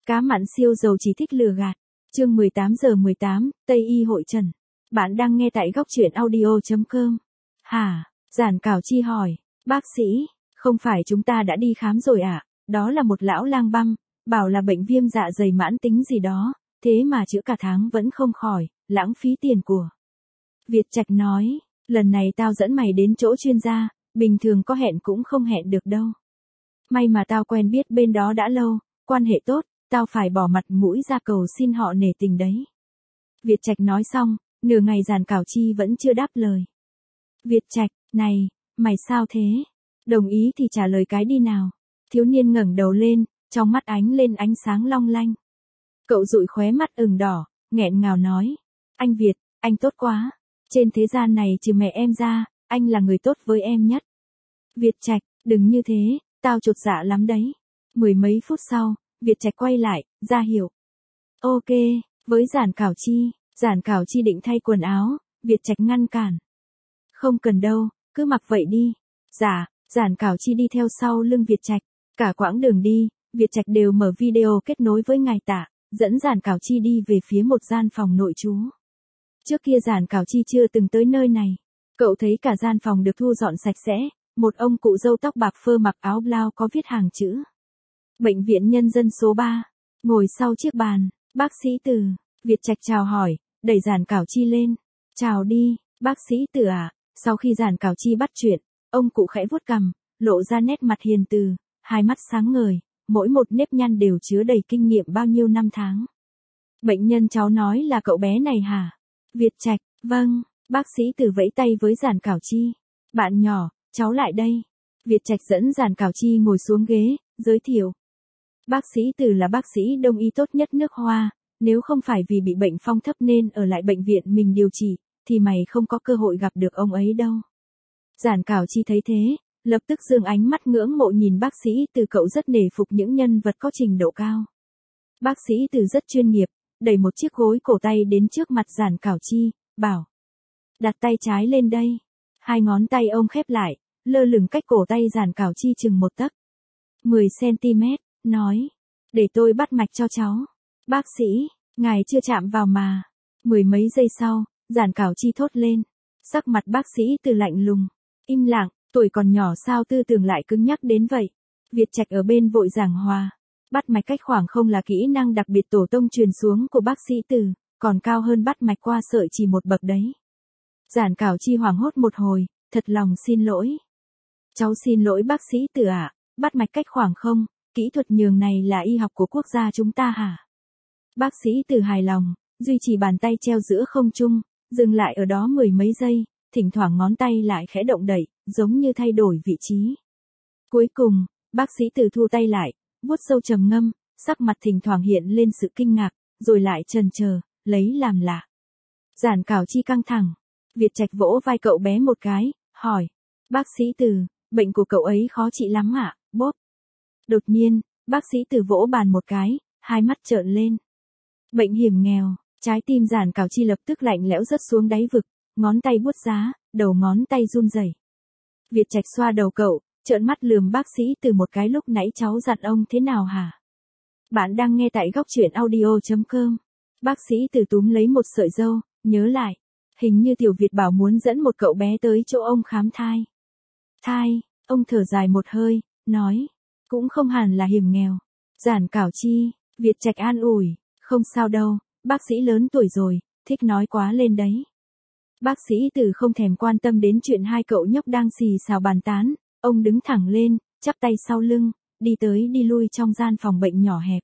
Cá mặn siêu giàu chỉ thích lừa gạt. Chương 18:18, Tây y hội trần. Bạn đang nghe tại góc truyện audio.com. Hả? Giản Cảo Chi hỏi. Bác sĩ, không phải chúng ta đã đi khám rồi à? Đó là một lão lang băm, bảo là bệnh viêm dạ dày mãn tính gì đó, thế mà chữa cả tháng vẫn không khỏi, lãng phí tiền của. Việt Trạch nói, lần này tao dẫn mày đến chỗ chuyên gia, bình thường có hẹn cũng không hẹn được đâu. May mà tao quen biết bên đó đã lâu, quan hệ tốt, tao phải bỏ mặt mũi ra cầu xin họ nể tình đấy. Việt Trạch nói xong, nửa ngày Giản Cảo Chi vẫn chưa đáp lời. Việt Trạch, này, mày sao thế? Đồng ý thì trả lời cái đi nào. Thiếu niên ngẩng đầu lên, trong mắt ánh lên ánh sáng long lanh. Cậu dụi khóe mắt ửng đỏ, nghẹn ngào nói. Anh Việt, anh tốt quá. Trên thế gian này trừ mẹ em ra, anh là người tốt với em nhất. Việt Trạch, đừng như thế, tao chột dạ lắm đấy. Mười mấy phút sau, Việt Trạch quay lại, ra hiệu. Ok, với Giản Cảo Chi. Giản Cảo Chi định thay quần áo, Việt Trạch ngăn cản. Không cần đâu, cứ mặc vậy đi. Dạ, Giản Cảo Chi đi theo sau lưng Việt Trạch. Cả quãng đường đi, Việt Trạch đều mở video kết nối với ngài Tạ, dẫn Giản Cảo Chi đi về phía một gian phòng nội trú. Trước kia Giản Cảo Chi chưa từng tới nơi này. Cậu thấy cả gian phòng được thu dọn sạch sẽ, một ông cụ râu tóc bạc phơ mặc áo blau có viết hàng chữ. Bệnh viện Nhân dân số 3. Ngồi sau chiếc bàn, bác sĩ Từ. Việt Trạch chào hỏi, đẩy Giản Cảo Chi lên. Chào đi, bác sĩ Từ à. Sau khi Giản Cảo Chi bắt chuyện, ông cụ khẽ vuốt cằm, lộ ra nét mặt hiền từ, hai mắt sáng ngời, mỗi một nếp nhăn đều chứa đầy kinh nghiệm bao nhiêu năm tháng. Bệnh nhân cháu nói là cậu bé này hả? Việt Trạch, vâng, bác sĩ Từ vẫy tay với Giản Cảo Chi. Bạn nhỏ, cháu lại đây. Việt Trạch dẫn Giản Cảo Chi ngồi xuống ghế, giới thiệu. Bác sĩ Từ là bác sĩ đông y tốt nhất nước Hoa, nếu không phải vì bị bệnh phong thấp nên ở lại bệnh viện mình điều trị, thì mày không có cơ hội gặp được ông ấy đâu. Giản Cảo Chi thấy thế, lập tức giương ánh mắt ngưỡng mộ nhìn bác sĩ Từ, cậu rất nể phục những nhân vật có trình độ cao. Bác sĩ Từ rất chuyên nghiệp, đẩy một chiếc gối cổ tay đến trước mặt Giản Cảo Chi, bảo. Đặt tay trái lên đây. Hai ngón tay ông khép lại, lơ lửng cách cổ tay Giản Cảo Chi chừng 1 tấc. 10 cm, nói. Để tôi bắt mạch cho cháu. Bác sĩ, ngài chưa chạm vào mà. 10 mấy giây sau, Giản Cảo Chi thốt lên. Sắc mặt bác sĩ Từ lạnh lùng. Im lặng, tuổi còn nhỏ sao tư tưởng lại cứng nhắc đến vậy. Việt Trạch ở bên vội giảng hòa. Bắt mạch cách khoảng không là kỹ năng đặc biệt tổ tông truyền xuống của bác sĩ Từ, còn cao hơn bắt mạch qua sợi chỉ một bậc đấy. Giản Cảo Chi hoảng hốt một hồi, thật lòng xin lỗi. Cháu xin lỗi bác sĩ Từ ạ, bắt mạch cách khoảng không, kỹ thuật nhường này là y học của quốc gia chúng ta hả? Bác sĩ Từ hài lòng, duy trì bàn tay treo giữa không trung, dừng lại ở đó 10 mấy giây, thỉnh thoảng ngón tay lại khẽ động đậy, giống như thay đổi vị trí. Cuối cùng, bác sĩ Từ thu tay lại, vuốt râu trầm ngâm, sắc mặt thỉnh thoảng hiện lên sự kinh ngạc, rồi lại chần chờ, lấy làm lạ. Giản Cảo Chi căng thẳng. Việt Trạch vỗ vai cậu bé một cái, hỏi. Bác sĩ Từ, bệnh của cậu ấy khó trị lắm ạ, bốp. Đột nhiên, bác sĩ Từ vỗ bàn một cái, hai mắt trợn lên. Bệnh hiểm nghèo, trái tim Giản Cảo Chi lập tức lạnh lẽo rớt xuống đáy vực, ngón tay buốt giá, đầu ngón tay run rẩy. Việt Trạch xoa đầu cậu, trợn mắt lườm bác sĩ Từ một cái. Lúc nãy cháu dặn ông thế nào hả? Bạn đang nghe tại góc truyện audio.com. Bác sĩ Từ túm lấy một sợi râu, nhớ lại. Hình như Tiểu Việt bảo muốn dẫn một cậu bé tới chỗ ông khám thai. Thai, ông thở dài một hơi, nói. Cũng không hẳn là hiểm nghèo. Giản Cảo Chi, Việt Trạch an ủi. Không sao đâu, bác sĩ lớn tuổi rồi, thích nói quá lên đấy. Bác sĩ Từ không thèm quan tâm đến chuyện hai cậu nhóc đang xì xào bàn tán. Ông đứng thẳng lên, chắp tay sau lưng, đi tới đi lui trong gian phòng bệnh nhỏ hẹp.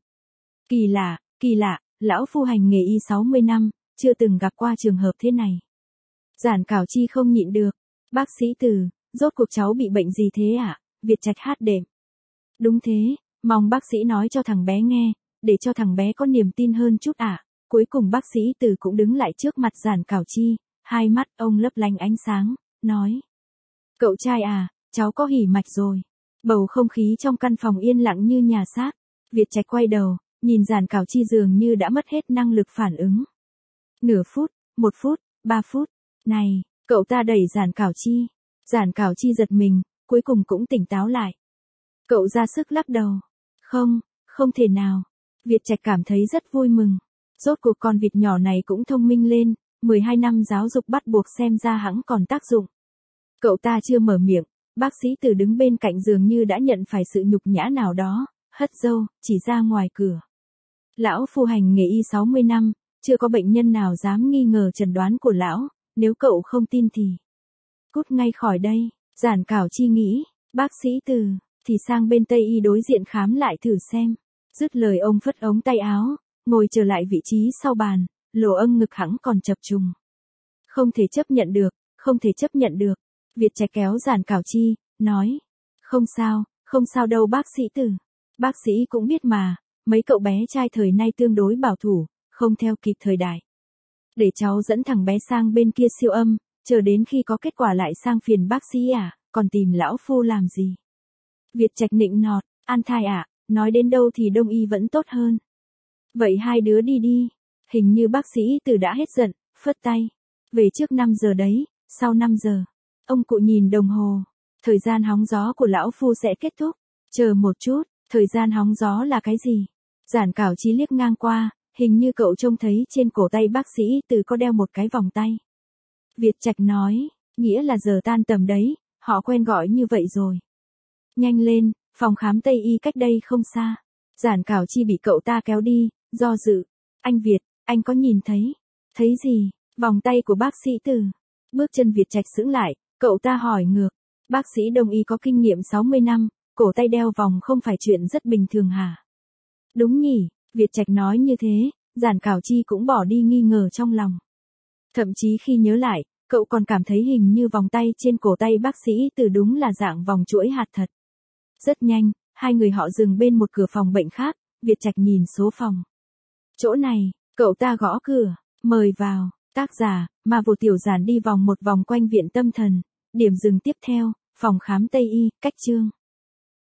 Kỳ lạ, lão phu hành nghề y 60 năm, chưa từng gặp qua trường hợp thế này. Giản Cảo Chi không nhịn được. Bác sĩ Từ, rốt cuộc cháu bị bệnh gì thế ạ? Việt Trạch hát đệm. Đúng thế, mong bác sĩ nói cho thằng bé nghe, để cho thằng bé có niềm tin hơn chút ạ. Cuối cùng bác sĩ Từ cũng đứng lại trước mặt Giản Cảo Chi, hai mắt ông lấp lánh ánh sáng, nói. Cậu trai à, cháu có hỉ mạch rồi. Bầu không khí trong căn phòng yên lặng như nhà xác. Việt Trạch quay đầu, nhìn Giản Cảo Chi dường như đã mất hết năng lực phản ứng. Nửa phút, 1 phút, 3 phút. Này, cậu ta đẩy Giản Cảo Chi. Giản Cảo Chi giật mình, cuối cùng cũng tỉnh táo lại. Cậu ra sức lắc đầu. Không thể nào. Việt Trạch cảm thấy rất vui mừng. Rốt cuộc con vịt nhỏ này cũng thông minh lên, 12 năm giáo dục bắt buộc xem ra hẵng còn tác dụng. Cậu ta chưa mở miệng, bác sĩ Từ đứng bên cạnh dường như đã nhận phải sự nhục nhã nào đó, hất râu, chỉ ra ngoài cửa. Lão phu hành nghề y 60 năm, chưa có bệnh nhân nào dám nghi ngờ chẩn đoán của lão, nếu cậu không tin thì cút ngay khỏi đây. Giản Cảo Chi nghĩ, bác sĩ Từ, thì sang bên Tây y đối diện khám lại thử xem. Dứt lời ông phất ống tay áo, ngồi trở lại vị trí sau bàn, lỗ âng ngực hẵng còn chập trùng. Không thể chấp nhận được, không thể chấp nhận được. Việt Trạch kéo Giản Cảo Chi, nói. Không sao đâu bác sĩ Từ. Bác sĩ cũng biết mà, mấy cậu bé trai thời nay tương đối bảo thủ, không theo kịp thời đại. Để cháu dẫn thằng bé sang bên kia siêu âm, chờ đến khi có kết quả lại sang phiền bác sĩ à, còn tìm lão phu làm gì? Việt Trạch nịnh nọt, an thai à, nói đến đâu thì đông y vẫn tốt hơn. Vậy hai đứa đi đi. Hình như bác sĩ Từ đã hết giận, phất tay. Về trước 5 giờ đấy, sau 5 giờ. Ông cụ nhìn đồng hồ. Thời gian hóng gió của lão phu sẽ kết thúc. Chờ một chút, thời gian hóng gió là cái gì? Giản Cảo Chi liếc ngang qua, hình như cậu trông thấy trên cổ tay bác sĩ Từ có đeo một cái vòng tay. Việt Trạch nói, nghĩa là giờ tan tầm đấy, họ quen gọi như vậy rồi. Nhanh lên, phòng khám Tây y cách đây không xa. Giản Cảo Chi bị cậu ta kéo đi, do dự. Anh Việt, anh có nhìn thấy? Thấy gì? Vòng tay của bác sĩ Từ. Bước chân Việt Trạch sững lại, cậu ta hỏi ngược. Bác sĩ đông y có kinh nghiệm 60 năm, cổ tay đeo vòng không phải chuyện rất bình thường hả? Đúng nhỉ, Việt Trạch nói như thế, Giản Cảo Chi cũng bỏ đi nghi ngờ trong lòng. Thậm chí khi nhớ lại, cậu còn cảm thấy hình như vòng tay trên cổ tay bác sĩ Từ đúng là dạng vòng chuỗi hạt thật. Rất nhanh, hai người họ dừng bên một cửa phòng bệnh khác, Việt Trạch nhìn số phòng. Chỗ này, cậu ta gõ cửa, mời vào, tác giả, Ma Vô Tiểu Giản đi vòng một vòng quanh viện tâm thần, điểm dừng tiếp theo, phòng khám Tây y, cách chương.